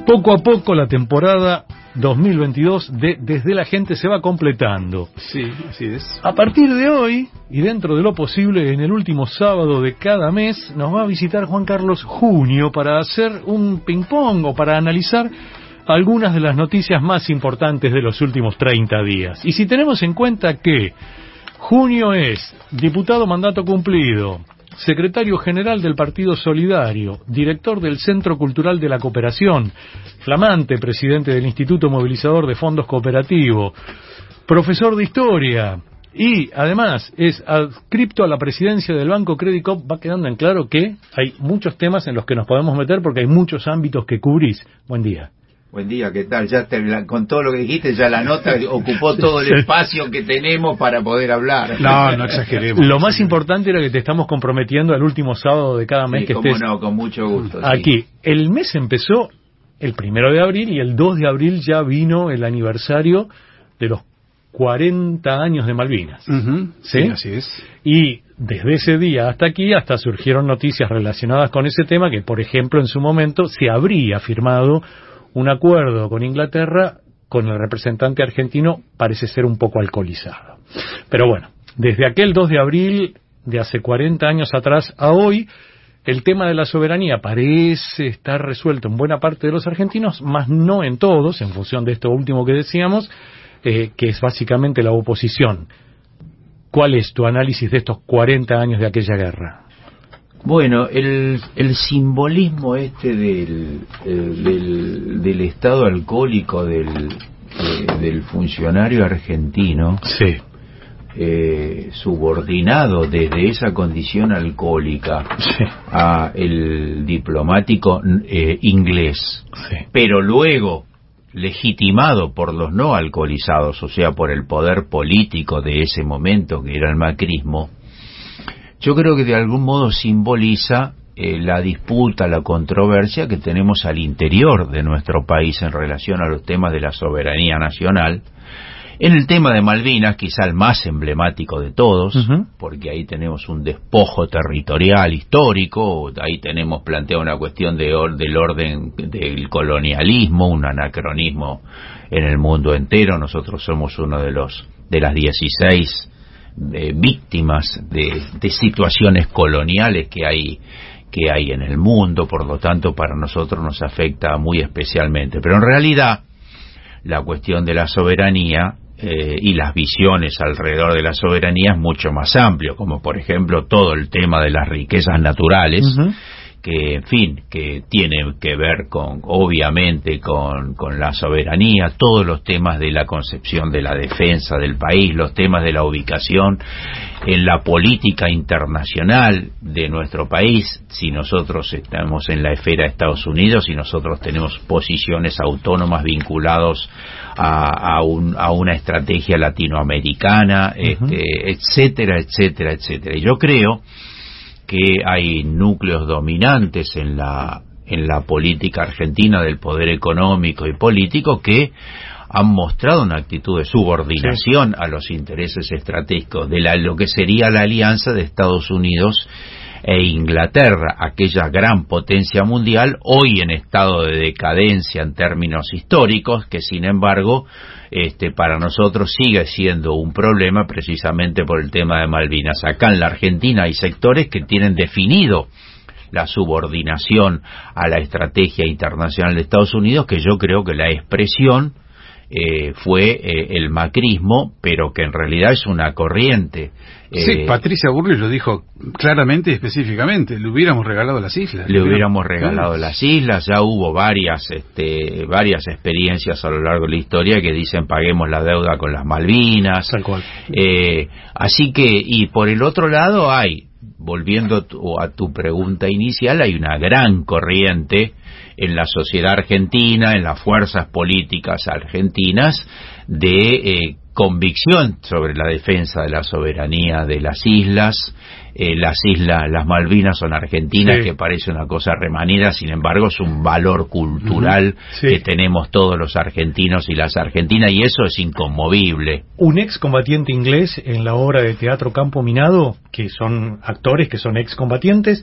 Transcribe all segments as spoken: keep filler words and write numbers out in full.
Poco a poco la temporada dos mil veintidós de Desde la Gente se va completando. Sí, así es. A partir de hoy, y dentro de lo posible, en el último sábado de cada mes, nos va a visitar Juan Carlos Junio para hacer un ping-pong o para analizar algunas de las noticias más importantes de los últimos treinta días. Y si tenemos en cuenta que Junio es diputado mandato cumplido, secretario general del Partido Solidario, director del Centro Cultural de la Cooperación, flamante presidente del Instituto Movilizador de Fondos Cooperativos, profesor de Historia y además es adscripto a la presidencia del Banco Credit Coop, va quedando en claro que hay muchos temas en los que nos podemos meter porque hay muchos ámbitos que cubrís. Buen día. Buen día, ¿qué tal? Ya te, con todo lo que dijiste, ya la nota ocupó todo el espacio que tenemos para poder hablar. No, no exageremos. Lo más importante era que te estamos comprometiendo al último sábado de cada mes sí, que cómo estés no, con mucho gusto. aquí. Sí. El mes empezó el primero de abril y el dos de abril ya vino el aniversario de los cuarenta años de Malvinas. Uh-huh. ¿Sí? Sí, así es. Y desde ese día hasta aquí hasta surgieron noticias relacionadas con ese tema que, por ejemplo, en su momento se habría firmado un acuerdo con Inglaterra con el representante argentino, parece ser un poco alcoholizado. Pero bueno, desde aquel dos de abril de hace cuarenta años atrás a hoy, el tema de la soberanía parece estar resuelto en buena parte de los argentinos, más no en todos, en función de esto último que decíamos, eh, que es básicamente la oposición. ¿Cuál es tu análisis de estos cuarenta años de aquella guerra? Bueno, el, el simbolismo este del, el, del, del estado alcohólico del, eh, del funcionario argentino, sí. eh, subordinado desde esa condición alcohólica sí. a el diplomático eh, inglés, sí. pero luego legitimado por los no alcoholizados, o sea, por el poder político de ese momento que era el macrismo, yo creo que de algún modo simboliza eh, la disputa, la controversia que tenemos al interior de nuestro país en relación a los temas de la soberanía nacional. En el tema de Malvinas, quizá el más emblemático de todos, uh-huh. porque ahí tenemos un despojo territorial histórico, ahí tenemos planteada una cuestión de or- del orden del colonialismo, un anacronismo en el mundo entero. Nosotros somos uno de los de las dieciséis Eh, víctimas de, de situaciones coloniales que hay que hay en el mundo, por lo tanto para nosotros nos afecta muy especialmente. Pero en realidad la cuestión de la soberanía eh, y las visiones alrededor de la soberanía es mucho más amplio, como por ejemplo todo el tema de las riquezas naturales, uh-huh. que en fin, que tiene que ver con, obviamente, con, con la soberanía, todos los temas de la concepción de la defensa del país, los temas de la ubicación en la política internacional de nuestro país, si nosotros estamos en la esfera de Estados Unidos, si nosotros tenemos posiciones autónomas vinculados a, a, un, a una estrategia latinoamericana, uh-huh. este, etcétera, etcétera, etcétera. Y yo creo que hay núcleos dominantes en la en la política argentina del poder económico y político que han mostrado una actitud de subordinación sí. a los intereses estratégicos de la, lo que sería la alianza de Estados Unidos e Inglaterra, aquella gran potencia mundial, hoy en estado de decadencia en términos históricos, que sin embargo este, para nosotros sigue siendo un problema precisamente por el tema de Malvinas. Acá en la Argentina hay sectores que tienen definido la subordinación a la estrategia internacional de Estados Unidos, que yo creo que la expresión eh, fue eh, el macrismo, pero que en realidad es una corriente. Sí, eh, Patricia Bullrich lo dijo claramente y específicamente, le hubiéramos regalado las islas. Le hubiéramos regalado sí. las islas, ya hubo varias este, varias experiencias a lo largo de la historia que dicen paguemos la deuda con las Malvinas. Tal cual. Eh, así que, y por el otro lado hay, volviendo tu, a tu pregunta inicial, hay una gran corriente en la sociedad argentina, en las fuerzas políticas argentinas, de eh, convicción sobre la defensa de la soberanía de las islas. Eh, las islas, las Malvinas son argentinas, sí. que parece una cosa remanida, sin embargo es un valor cultural uh-huh. sí. que tenemos todos los argentinos y las argentinas, y eso es inconmovible. Un excombatiente inglés en la obra de teatro Campo Minado, que son actores que son excombatientes,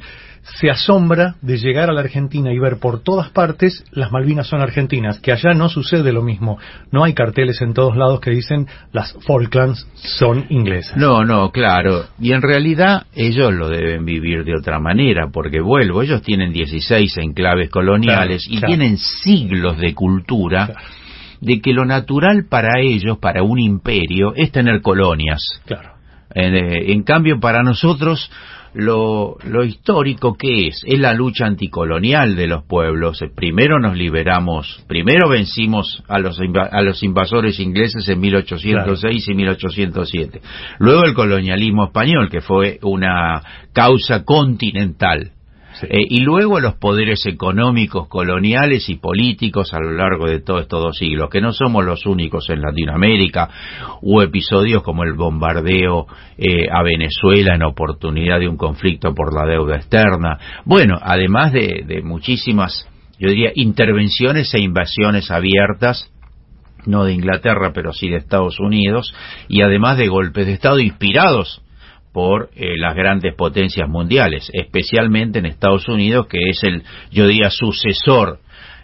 se asombra de llegar a la Argentina y ver por todas partes las Malvinas son argentinas, que allá no sucede lo mismo. No hay carteles en todos lados que dicen las Falklands son inglesas. No, no, claro. Y en realidad ellos lo deben vivir de otra manera, porque vuelvo, ellos tienen dieciséis enclaves coloniales claro, y claro. tienen siglos de cultura claro. de que lo natural para ellos, para un imperio, es tener colonias. Claro. En, en cambio, para nosotros, lo, lo histórico que es, es la lucha anticolonial de los pueblos. Primero nos liberamos, primero vencimos a los, a los invasores ingleses en mil ochocientos seis claro. y mil ochocientos siete. Luego el colonialismo español, que fue una causa continental. Sí. Eh, y luego los poderes económicos, coloniales y políticos a lo largo de todos estos dos siglos, que no somos los únicos en Latinoamérica. Hubo episodios como el bombardeo eh, a Venezuela en oportunidad de un conflicto por la deuda externa. Bueno, además de, de muchísimas, yo diría, intervenciones e invasiones abiertas, no de Inglaterra, pero sí de Estados Unidos, y además de golpes de Estado inspirados por eh, las grandes potencias mundiales, especialmente en Estados Unidos, que es el, yo diría, sucesor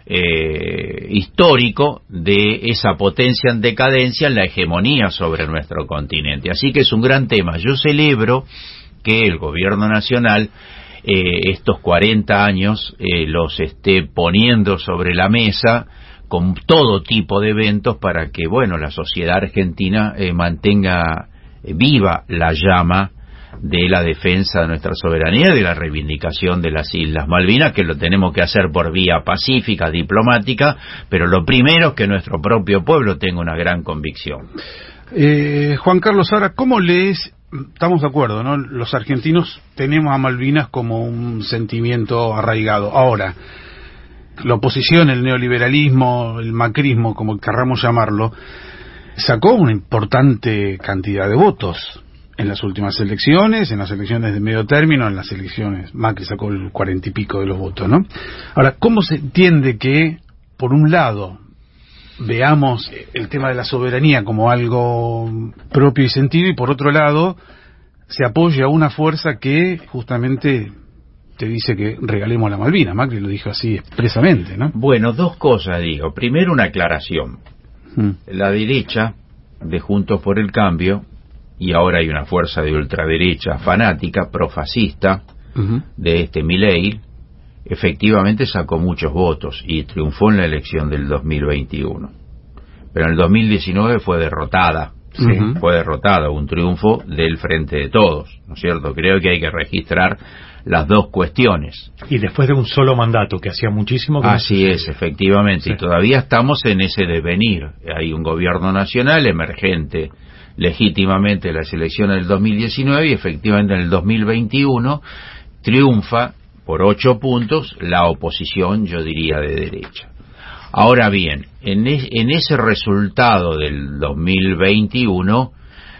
eh, histórico de esa potencia en decadencia en la hegemonía sobre nuestro continente. Así que es un gran tema. Yo celebro que el gobierno nacional eh, estos cuarenta años eh, los esté poniendo sobre la mesa con todo tipo de eventos para que, bueno, la sociedad argentina eh, mantenga eh, viva la llama de la defensa de nuestra soberanía y de la reivindicación de las Islas Malvinas, que lo tenemos que hacer por vía pacífica, diplomática, pero lo primero es que nuestro propio pueblo tenga una gran convicción. Eh, Juan Carlos, ahora, ¿cómo lees? Estamos de acuerdo, ¿no? Los argentinos tenemos a Malvinas como un sentimiento arraigado. Ahora, la oposición, el neoliberalismo, el macrismo, como querramos llamarlo, sacó una importante cantidad de votos en las últimas elecciones, en las elecciones de medio término, en las elecciones, Macri sacó el cuarenta y pico de los votos, ¿no? Ahora, ¿cómo se entiende que, por un lado, veamos el tema de la soberanía como algo propio y sentido, y por otro lado, se apoya a una fuerza que justamente te dice que regalemos la Malvina? Macri lo dijo así expresamente, ¿no? Bueno, dos cosas digo. Primero, una aclaración. Hmm. La derecha de Juntos por el Cambio, y ahora hay una fuerza de ultraderecha fanática, profascista, uh-huh. de este Milei, efectivamente sacó muchos votos y triunfó en la elección del dos mil veintiuno. Pero en el dos mil diecinueve fue derrotada, sí, uh-huh. fue derrotada, un triunfo del Frente de Todos, ¿no es cierto? Creo que hay que registrar las dos cuestiones. Y después de un solo mandato, que hacía muchísimo que Así no es, efectivamente, sí. Y todavía estamos en ese devenir. Hay un gobierno nacional emergente legítimamente en las elecciones del dos mil diecinueve, y efectivamente en el dos mil veintiuno triunfa por ocho puntos la oposición, yo diría, de derecha. Ahora bien, en, es, en ese resultado del dos mil veintiuno,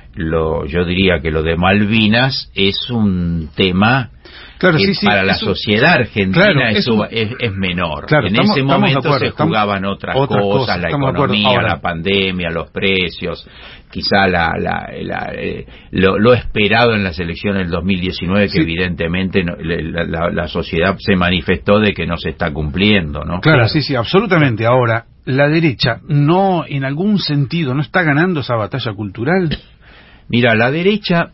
lo, yo diría que lo de Malvinas es un tema claro, que sí, sí, para la eso, sociedad argentina claro, es, eso, es, es menor. Claro, en estamos, ese momento acuerdo, se jugaban otras, otras cosas, cosas, la economía, la pandemia, los precios, quizá la, la, la, eh, lo, lo esperado en las elecciones del dos mil diecinueve, que sí. evidentemente no, la, la, la sociedad se manifestó de que no se está cumpliendo, ¿no? Claro, claro, sí, sí, absolutamente. Ahora, la derecha no, en algún sentido, no está ganando esa batalla cultural. Mira, la derecha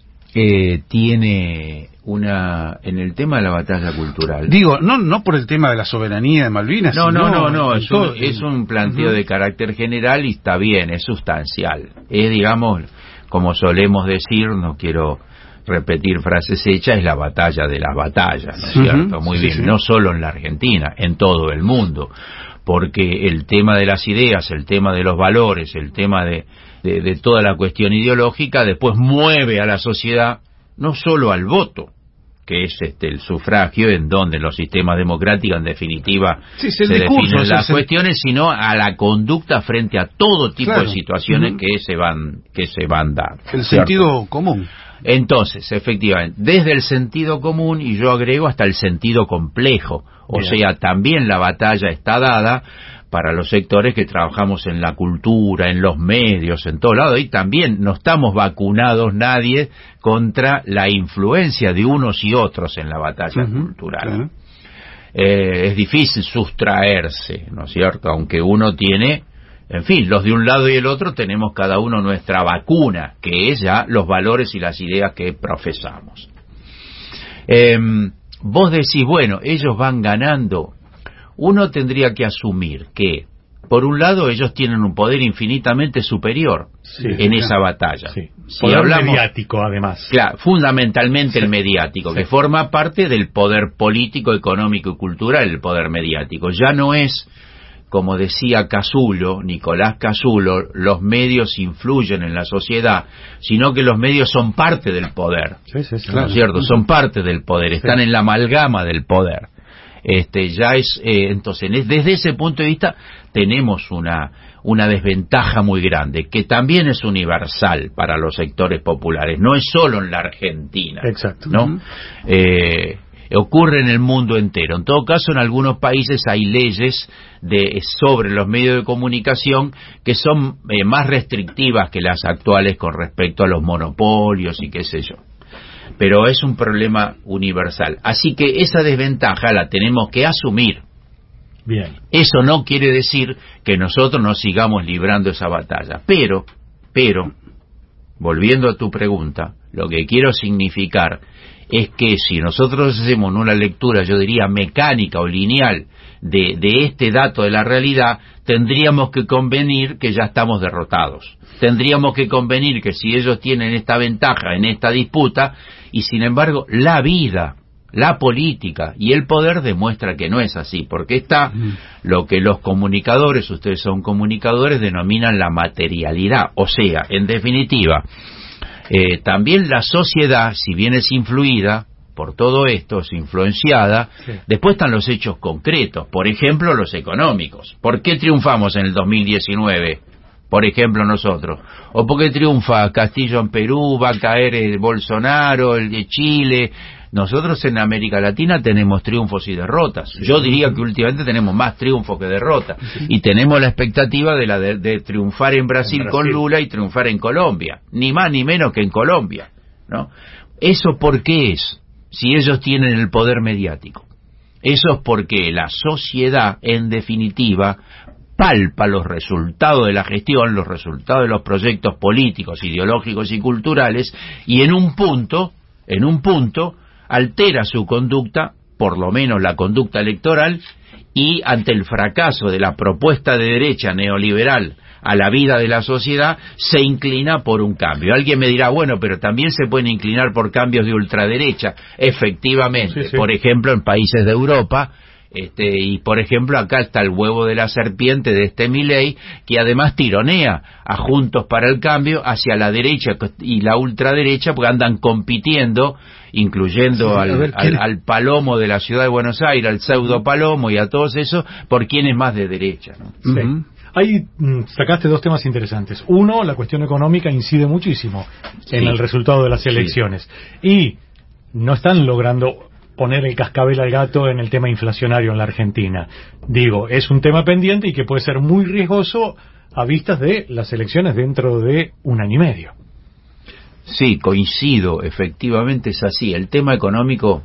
eh, tiene una, en el tema de la batalla cultural. Digo, no no por el tema de la soberanía de Malvinas. No, sino no, no, no, es todo, un, es un planteo uh-huh. de carácter general y está bien, es sustancial. Es, digamos, como solemos decir, no quiero repetir frases hechas, es la batalla de las batallas, ¿no es uh-huh. cierto? Muy sí, bien, sí. No solo en la Argentina, en todo el mundo. Porque el tema de las ideas, el tema de los valores, el tema de, de, de toda la cuestión ideológica, después mueve a la sociedad no solo al voto, que es este el sufragio, en donde los sistemas democráticos en definitiva sí, se discurso, definen las cuestiones, el... sino a la conducta frente a todo tipo claro. de situaciones uh-huh. que se van que se van dando. El ¿cierto? Sentido común. Entonces, efectivamente, desde el sentido común, y yo agrego hasta el sentido complejo, o Bien. sea, también la batalla está dada para los sectores que trabajamos en la cultura, en los medios, en todo lado, y también no estamos vacunados nadie contra la influencia de unos y otros en la batalla uh-huh, cultural. Claro. Eh, es difícil sustraerse, ¿no es cierto? Aunque uno tiene, en fin, los de un lado y el otro tenemos cada uno nuestra vacuna, que es ya los valores y las ideas que profesamos. Eh, vos decís, bueno, ellos van ganando. Uno tendría que asumir que, por un lado, ellos tienen un poder infinitamente superior sí, en sí, esa batalla. Sí. Si poder hablamos, mediático, además. Claro, fundamentalmente sí. el mediático, sí. que forma parte del poder político, económico y cultural, el poder mediático. Ya no es, como decía Casulo, Nicolás Casulo, los medios influyen en la sociedad, sino que los medios son parte del poder. Sí, sí, sí, ¿no claro. es cierto? Son parte del poder, están sí. en la amalgama del poder. Este, ya es, eh, entonces, desde ese punto de vista, tenemos una, una desventaja muy grande, que también es universal para los sectores populares, no es solo en la Argentina. Exacto. ¿No? Uh-huh. Eh, ocurre en el mundo entero. En todo caso, en algunos países hay leyes de, sobre los medios de comunicación que son eh, más restrictivas que las actuales con respecto a los monopolios y qué sé yo. Pero es un problema universal. Así que esa desventaja la tenemos que asumir. Bien. Eso no quiere decir que nosotros no sigamos librando esa batalla. Pero, pero, volviendo a tu pregunta, lo que quiero significar es que si nosotros hacemos una lectura, yo diría mecánica o lineal, de, de este dato de la realidad, tendríamos que convenir que ya estamos derrotados. Tendríamos que convenir que si ellos tienen esta ventaja en esta disputa, y sin embargo la vida, la política y el poder demuestra que no es así, porque está lo que los comunicadores, ustedes son comunicadores, denominan la materialidad, o sea, en definitiva, eh, también la sociedad, si bien es influida por todo esto, es influenciada, sí. después están los hechos concretos, por ejemplo los económicos. ¿Por qué triunfamos en el dos mil diecinueve? Por ejemplo nosotros, o porque triunfa Castillo en Perú, va a caer el Bolsonaro, el de Chile. Nosotros en América Latina tenemos triunfos y derrotas. Yo diría que últimamente tenemos más triunfos que derrotas, y tenemos la expectativa de la de, de triunfar en Brasil, en Brasil con Lula y triunfar en Colombia, ni más ni menos que en Colombia, ¿no? ¿Eso por qué es? Si ellos tienen el poder mediático. Eso es porque la sociedad, en definitiva, palpa los resultados de la gestión, los resultados de los proyectos políticos, ideológicos y culturales, y en un punto, en un punto, altera su conducta, por lo menos la conducta electoral, y ante el fracaso de la propuesta de derecha neoliberal a la vida de la sociedad, se inclina por un cambio. Alguien me dirá, bueno, pero también se pueden inclinar por cambios de ultraderecha. Efectivamente, sí, sí. Por ejemplo, en países de Europa, Este, y por ejemplo acá está el huevo de la serpiente de este Milei, que además tironea a Juntos para el Cambio hacia la derecha y la ultraderecha, porque andan compitiendo, incluyendo sí, al, ver, al, al Palomo de la ciudad de Buenos Aires, al pseudo Palomo y a todos esos, por quién es más de derecha, ¿no? Sí. Uh-huh. Ahí mm, sacaste dos temas interesantes. Uno, la cuestión económica incide muchísimo sí. en el resultado de las elecciones, sí. y no están logrando poner el cascabel al gato en el tema inflacionario en la Argentina. Digo, es un tema pendiente y que puede ser muy riesgoso a vistas de las elecciones dentro de un año y medio. Sí, coincido, efectivamente es así. El tema económico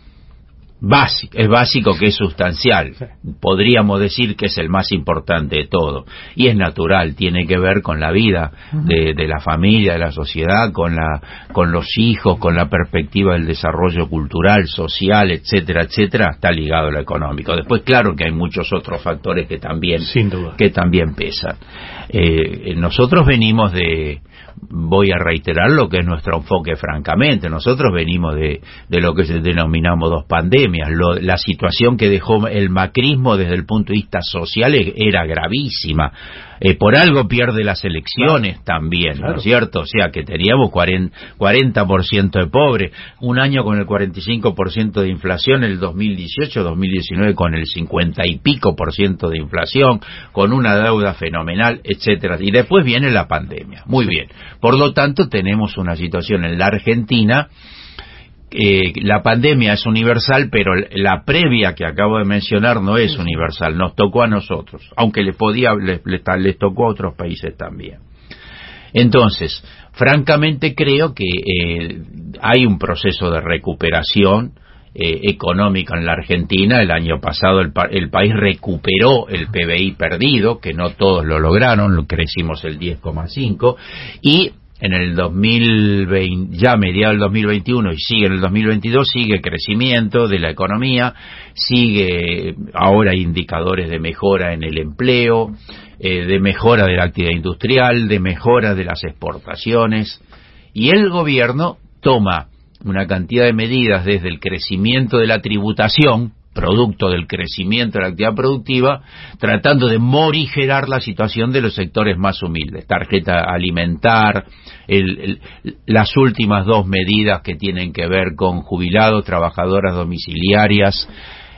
básico, es básico que es sustancial. Sí. Podríamos decir que es el más importante de todo. Y es natural, tiene que ver con la vida uh-huh. de, de la familia, de la sociedad, con la, con los hijos, con la perspectiva del desarrollo cultural, social, etcétera, etcétera, está ligado a lo económico. Después, claro que hay muchos otros factores que también, sin duda, que también pesan. Eh, nosotros venimos de, voy a reiterar lo que es nuestro enfoque francamente, nosotros venimos de, de lo que denominamos dos pandemias. pandemias. Lo, la situación que dejó el macrismo desde el punto de vista social era gravísima. Eh, por algo pierde las elecciones, claro, también, claro, ¿no es cierto? O sea, que teníamos cuarenta por ciento de pobres, un año con el cuarenta y cinco por ciento de inflación, el dos mil dieciocho, dos mil diecinueve con el cincuenta y pico por ciento de inflación, con una deuda fenomenal, etcétera. Y después viene la pandemia. Muy bien. Por lo tanto, tenemos una situación en la Argentina. Eh, la pandemia es universal, pero la previa que acabo de mencionar no es universal, nos tocó a nosotros, aunque les podía les, les, les tocó a otros países también. Entonces, francamente creo que eh, hay un proceso de recuperación eh, económica en la Argentina. El año pasado el, pa el país recuperó el P B I perdido, que no todos lo lograron, crecimos el diez coma cinco, y en el dos mil veinte, ya mediado del dos mil veintiuno y sigue en el dos mil veintidós, sigue crecimiento de la economía, sigue, ahora hay indicadores de mejora en el empleo, eh, de mejora de la actividad industrial, de mejora de las exportaciones, y el gobierno toma una cantidad de medidas desde el crecimiento de la tributación, producto del crecimiento de la actividad productiva, tratando de morigerar la situación de los sectores más humildes. Tarjeta alimentar, el, el, las últimas dos medidas que tienen que ver con jubilados, trabajadoras domiciliarias,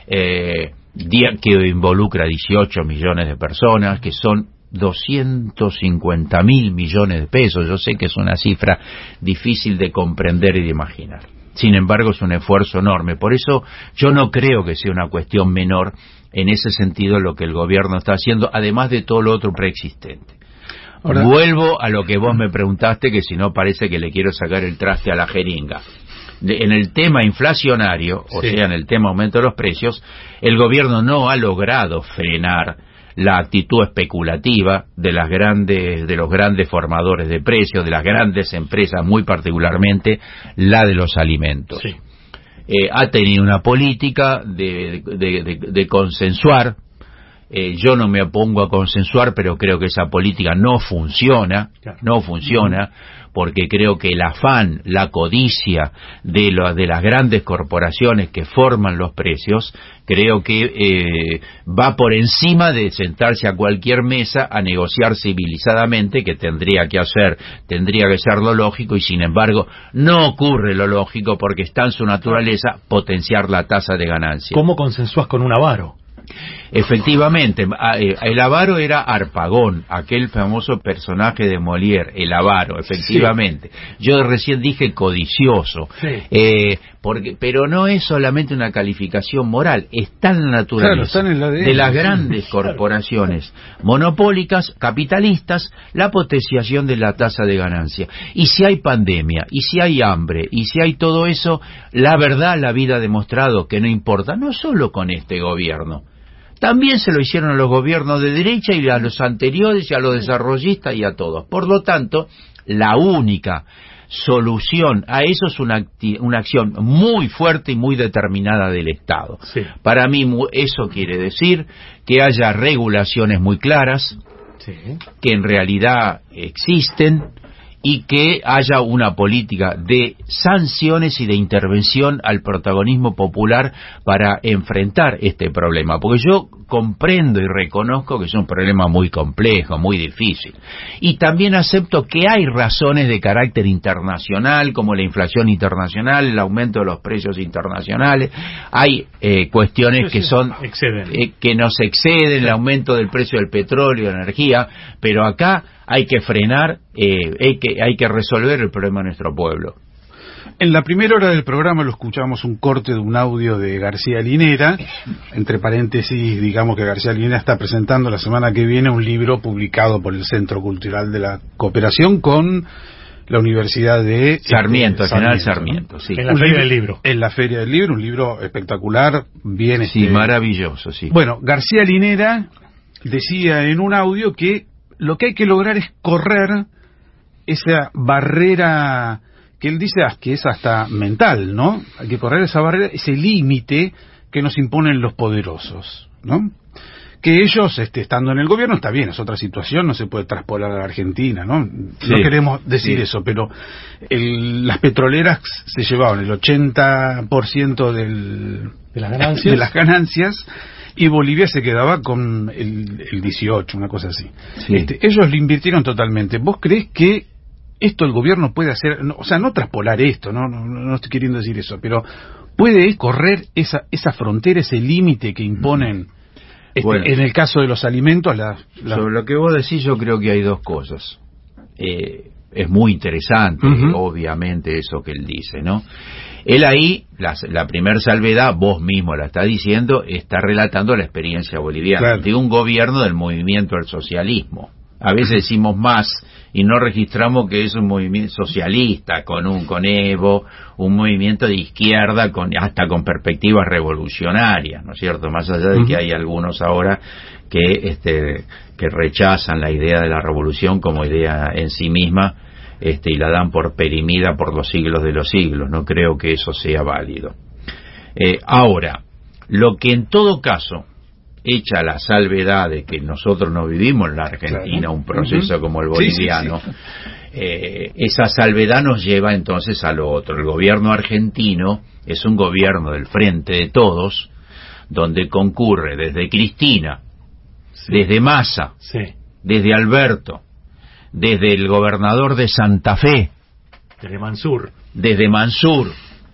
eh, que involucra dieciocho millones de personas, que son doscientos cincuenta mil millones de pesos. Yo sé que es una cifra difícil de comprender y de imaginar. Sin embargo, es un esfuerzo enorme. Por eso yo no creo que sea una cuestión menor en ese sentido lo que el gobierno está haciendo, además de todo lo otro preexistente. Ahora, vuelvo a lo que vos me preguntaste, que si no parece que le quiero sacar el traste a la jeringa. De, en el tema inflacionario, o sí. sea, en el tema aumento de los precios, el gobierno no ha logrado frenar la actitud especulativa de las grandes, de los grandes formadores de precios, de las grandes empresas, muy particularmente la de los alimentos. Sí. Eh, ha tenido una política de, de, de, de consensuar. Eh, yo no me opongo a consensuar, pero creo que esa política no funciona, claro. no funciona, porque creo que el afán, la codicia de, lo, de las grandes corporaciones que forman los precios, creo que eh, va por encima de sentarse a cualquier mesa a negociar civilizadamente, que tendría que hacer, tendría que ser lo lógico, y sin embargo no ocurre lo lógico porque está en su naturaleza potenciar la tasa de ganancia. ¿Cómo consensuás con un avaro? Efectivamente, el avaro era Harpagón, aquel famoso personaje de Molière, el avaro, efectivamente. Sí. Yo recién dije codicioso, sí. eh, porque, pero no es solamente una calificación moral, está en la naturaleza claro, en el de las grandes sí, corporaciones claro. monopólicas, capitalistas, la potenciación de la tasa de ganancia. Y si hay pandemia, y si hay hambre, y si hay todo eso, la verdad, la vida ha demostrado que no importa, no solo con este gobierno. También se lo hicieron a los gobiernos de derecha y a los anteriores y a los desarrollistas y a todos. Por lo tanto, la única solución a eso es una, una acción muy fuerte y muy determinada del Estado. Sí. Para mí eso quiere decir que haya regulaciones muy claras, sí. que en realidad existen, y que haya una política de sanciones y de intervención al protagonismo popular para enfrentar este problema, porque yo comprendo y reconozco que es un problema muy complejo, muy difícil, y también acepto que hay razones de carácter internacional, como la inflación internacional, el aumento de los precios internacionales, hay eh, cuestiones que son eh, que nos exceden, el aumento del precio del petróleo, de la energía, pero acá hay que frenar, eh, hay que hay que resolver el problema de nuestro pueblo. En la primera hora del programa lo escuchamos un corte de un audio de García Linera, entre paréntesis, digamos que García Linera está presentando la semana que viene un libro publicado por el Centro Cultural de la Cooperación con la Universidad de Sarmiento, este, General Sarmiento, sí. En la Feria del Libro. En la Feria del Libro, un libro espectacular, bien sí, este... maravilloso, sí. Bueno, García Linera decía en un audio que lo que hay que lograr es correr esa barrera que él dice que es hasta mental, ¿no? Hay que correr esa barrera, ese límite que nos imponen los poderosos, ¿no? que ellos, este, estando en el gobierno, está bien, es otra situación, no se puede traspolar a la Argentina, ¿no? Sí, no queremos decir sí. eso, pero el, las petroleras se llevaban el ochenta por ciento del, de las ganancias, de las ganancias y Bolivia se quedaba con el, el dieciocho, una cosa así. Sí. Este, ellos lo invirtieron totalmente. ¿Vos creés que esto el gobierno puede hacer? No, o sea, no traspolar esto, ¿no? No, no estoy queriendo decir eso, pero ¿puede correr esa, esa frontera, ese límite que imponen, este, bueno, en el caso de los alimentos? La, la... Sobre lo que vos decís, yo creo que hay dos cosas. Eh, es muy interesante, uh-huh. obviamente, eso que él dice, ¿no? Él ahí, la, la primer salvedad, vos mismo la está diciendo, está relatando la experiencia boliviana, claro, de un gobierno del movimiento al socialismo. A veces decimos más y no registramos que es un movimiento socialista, con un con Evo, un movimiento de izquierda, con hasta con perspectivas revolucionarias, ¿no es cierto? Más allá de uh-huh. que hay algunos ahora que este que rechazan la idea de la revolución como idea en sí misma, este y la dan por perimida por los siglos de los siglos. No creo que eso sea válido. Eh, ahora, lo que en todo caso, hecha la salvedad de que nosotros no vivimos en la Argentina, claro, un proceso uh-huh. como el boliviano, sí, sí, sí. Eh, esa salvedad nos lleva entonces a lo otro. El gobierno argentino es un gobierno del Frente de Todos, donde concurre desde Cristina, sí. desde Massa, sí. desde Alberto, desde el gobernador de Santa Fe, desde Mansur, desde Mansur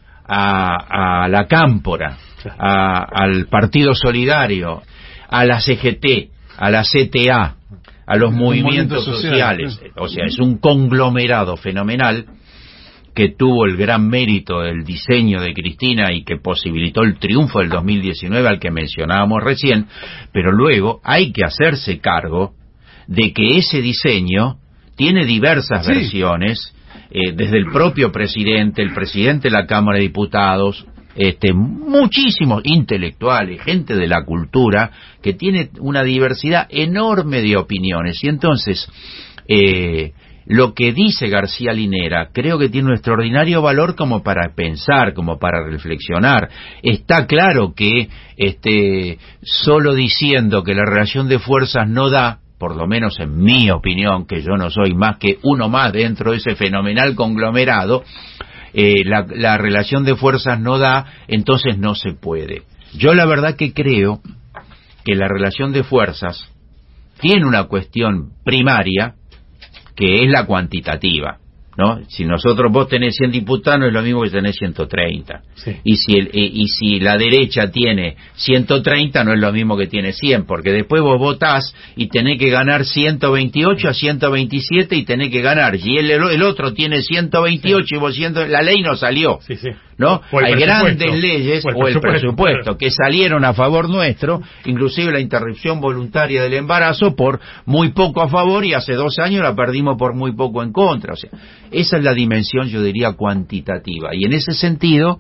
a, a la Cámpora, a, al Partido Solidario, a la C G T, a la C T A, a los movimientos sociales. sociales. O sea, es un conglomerado fenomenal que tuvo el gran mérito del diseño de Cristina y que posibilitó el triunfo del dos mil diecinueve al que mencionábamos recién, pero luego hay que hacerse cargo de que ese diseño tiene diversas sí. versiones, eh, desde el propio presidente, el presidente de la Cámara de Diputados, Este, muchísimos intelectuales, gente de la cultura, que tiene una diversidad enorme de opiniones. Y entonces, eh, lo que dice García Linera, creo que tiene un extraordinario valor como para pensar, como para reflexionar. Está claro que, este, solo diciendo que la relación de fuerzas no da, por lo menos en mi opinión, que yo no soy más que uno más dentro de ese fenomenal conglomerado, Eh, la, la relación de fuerzas no da, entonces no se puede. Yo la verdad que creo que la relación de fuerzas tiene una cuestión primaria que es la cuantitativa, ¿no? Si nosotros vos tenés cien diputados, no es lo mismo que tenés ciento treinta. Sí. Y si el, eh, y si la derecha tiene ciento treinta, no es lo mismo que tiene cien, porque después vos votás y tenés que ganar ciento veintiocho a ciento veintisiete y tenés que ganar. Y el, el otro tiene ciento veintiocho sí. y vos ciento... La ley no salió. Sí, sí. ¿No? Hay grandes leyes, o el, o el presupuesto, claro, que salieron a favor nuestro, inclusive la interrupción voluntaria del embarazo por muy poco a favor, y hace dos años la perdimos por muy poco en contra. O sea, esa es la dimensión, yo diría, cuantitativa. Y en ese sentido,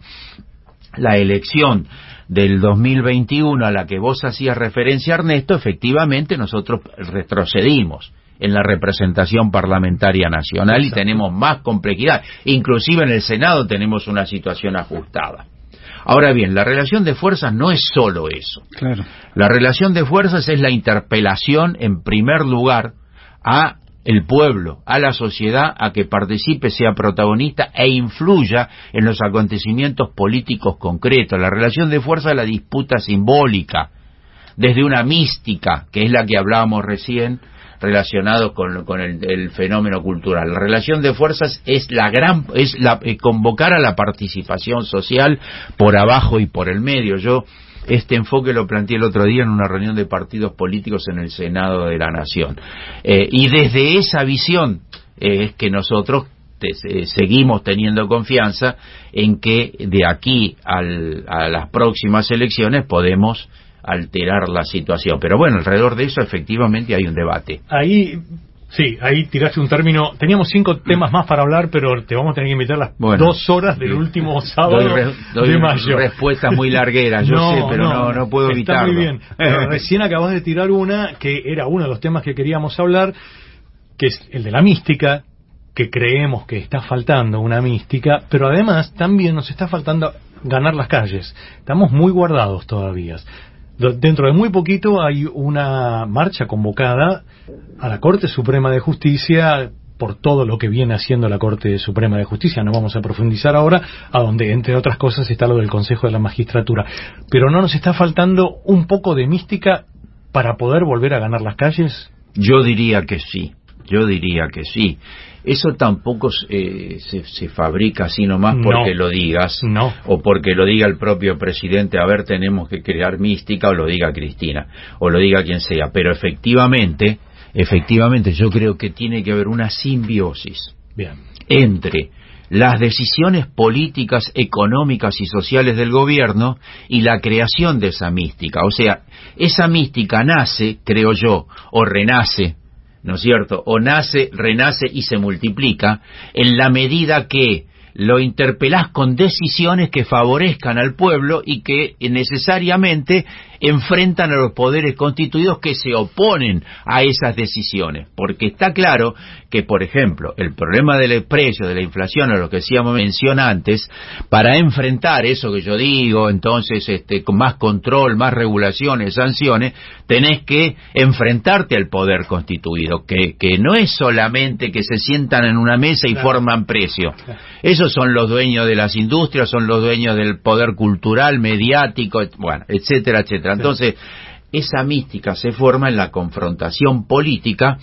la elección del dos mil veintiuno a la que vos hacías referencia, Ernesto, efectivamente nosotros retrocedimos en la representación parlamentaria nacional. Exacto. Y tenemos más complejidad. Inclusive en el Senado tenemos una situación ajustada. Ahora bien, la relación de fuerzas no es solo eso. Claro. La relación de fuerzas es la interpelación, en primer lugar, a el pueblo, a la sociedad, a que participe, sea protagonista e influya en los acontecimientos políticos concretos. La relación de fuerzas es la disputa simbólica, desde una mística, que es la que hablábamos recién, relacionados con, con el, el fenómeno cultural. La relación de fuerzas es la gran, es la, eh, convocar a la participación social por abajo y por el medio. Yo este enfoque lo planteé el otro día en una reunión de partidos políticos en el Senado de la Nación. Eh, y desde esa visión eh, es que nosotros te, eh, seguimos teniendo confianza en que de aquí al, a las próximas elecciones podemos alterar la situación. Pero bueno, alrededor de eso efectivamente hay un debate. Ahí, sí, ahí tiraste un término. Teníamos cinco temas más para hablar, pero te vamos a tener que invitar las bueno, dos horas del último sábado doy re, doy de mayo. Respuestas muy largueras, yo no, sé, pero no, no, no puedo evitarlo. Está muy bien. Pero recién acabas de tirar una que era uno de los temas que queríamos hablar, que es el de la mística, que creemos que está faltando una mística, pero además también nos está faltando ganar las calles. Estamos muy guardados todavía. Dentro de muy poquito hay una marcha convocada a la Corte Suprema de Justicia por todo lo que viene haciendo la Corte Suprema de Justicia. No vamos a profundizar ahora, a donde, entre otras cosas, está lo del Consejo de la Magistratura. Pero ¿no nos está faltando un poco de mística para poder volver a ganar las calles? Yo diría que sí, yo diría que sí. Eso tampoco eh, se, se fabrica así nomás porque no, lo digas, no. o porque lo diga el propio presidente, a ver, tenemos que crear mística, o lo diga Cristina, o lo diga quien sea, pero efectivamente, efectivamente yo creo que tiene que haber una simbiosis Bien. entre las decisiones políticas, económicas y sociales del gobierno y la creación de esa mística. O sea, esa mística nace, creo yo, o renace, ¿no es cierto?, o nace, renace y se multiplica en la medida que lo interpelás con decisiones que favorezcan al pueblo y que necesariamente enfrentan a los poderes constituidos que se oponen a esas decisiones. Porque está claro que, por ejemplo, el problema del precio, de la inflación, a lo que hacíamos mención antes, para enfrentar eso que yo digo, entonces, este, con más control, más regulaciones, sanciones, tenés que enfrentarte al poder constituido, que, que no es solamente que se sientan en una mesa y claro. forman precio. Claro. Esos son los dueños de las industrias, son los dueños del poder cultural, mediático, bueno, etcétera, etcétera. Entonces, esa mística se forma en la confrontación política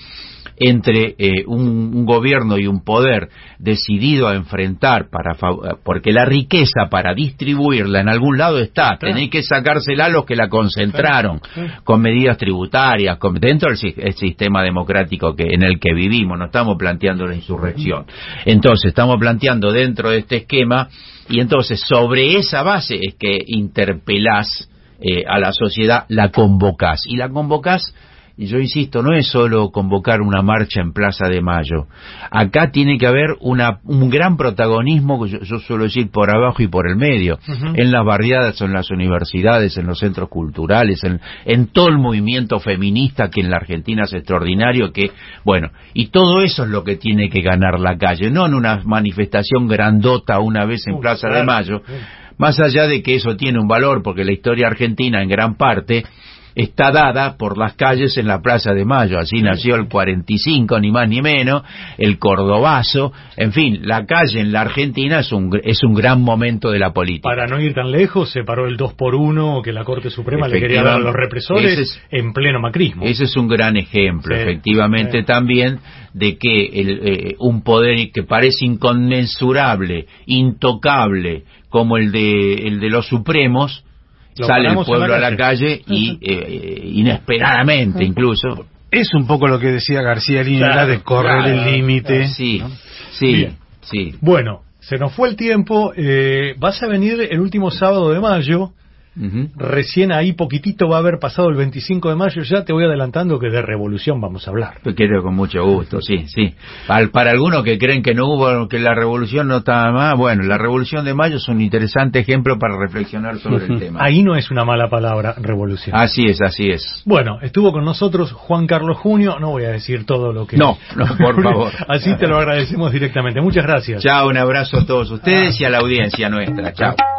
entre eh, un, un gobierno y un poder decidido a enfrentar, para porque la riqueza para distribuirla en algún lado está, claro. tenéis que sacársela a los que la concentraron, claro. con medidas tributarias, con, dentro del el sistema democrático que en el que vivimos, no estamos planteando la insurrección. Entonces, estamos planteando dentro de este esquema, y entonces sobre esa base es que interpelás Eh, a la sociedad, la convocás. Y la convocás, y yo insisto, no es solo convocar una marcha en Plaza de Mayo. Acá tiene que haber una, un gran protagonismo, que yo, yo suelo decir, por abajo y por el medio. Uh-huh. En las barriadas, en las universidades, en los centros culturales, en, en todo el movimiento feminista que en la Argentina es extraordinario, que, bueno, y todo eso es lo que tiene que ganar la calle, no en una manifestación grandota una vez en uh, Plaza claro. de Mayo. Uh. Más allá de que eso tiene un valor, porque la historia argentina en gran parte está dada por las calles en la Plaza de Mayo. Así nació el cuarenta y cinco, ni más ni menos, el Cordobazo. En fin, la calle en la Argentina es un es un gran momento de la política. Para no ir tan lejos, se paró el dos por uno que la Corte Suprema le quería dar a los represores es, en pleno macrismo. Ese es un gran ejemplo, sí, efectivamente, sí. también, de que el, eh, un poder que parece inconmensurable, intocable, como el de el de los Supremos, Lo sale el pueblo la a la calle y eh, inesperadamente incluso. Es un poco lo que decía García Linera, claro, de correr claro, el límite. Sí, ¿no? sí, Bien. sí. Bueno, se nos fue el tiempo. Eh, vas a venir el último sábado de mayo. Uh-huh. Recién ahí poquitito va a haber pasado el veinticinco de mayo. Ya te voy adelantando que de revolución vamos a hablar. Yo quiero con mucho gusto, sí, sí. Para, para algunos que creen que no hubo, que la revolución no estaba más, bueno, la revolución de mayo es un interesante ejemplo para reflexionar sobre el tema. Ahí no es una mala palabra, revolución. Así es, así es. Bueno, estuvo con nosotros Juan Carlos Junio. No voy a decir todo lo que... No, no, por favor. Así te lo agradecemos directamente. Muchas gracias. Chao, un abrazo a todos ustedes ah. y a la audiencia nuestra. Chao.